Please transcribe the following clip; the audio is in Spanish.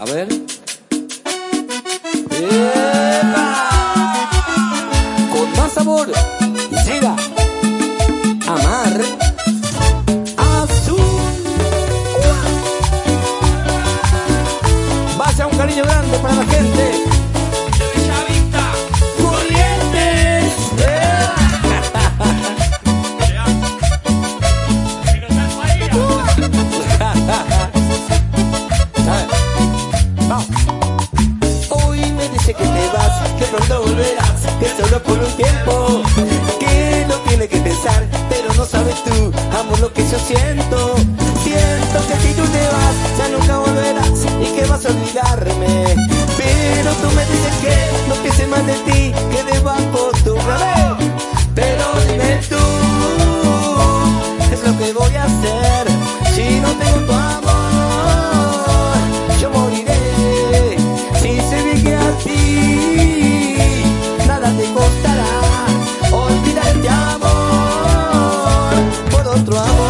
A ver. ¡Epa! Con más sabor llega Amar Azul. Vaya un cariño grande para la gente de Bellavista, Corrientes. Hoy me dice que te vas, que pronto volverás, que solo por un tiempo, que no tiene que pensar, pero no sabes tú, amor, lo que yo siento. Siento que si tú te vas, ya nunca volverás y que vas a olvidarme. Pero tú me dices que no pienses más de ti, que debajo tu bebé. Pero dime tú, ¿qué es lo que voy a hacer si no tengo tu amor? Yo moriré si se ve que a ti nada te costará olvidar este amor por otro amor.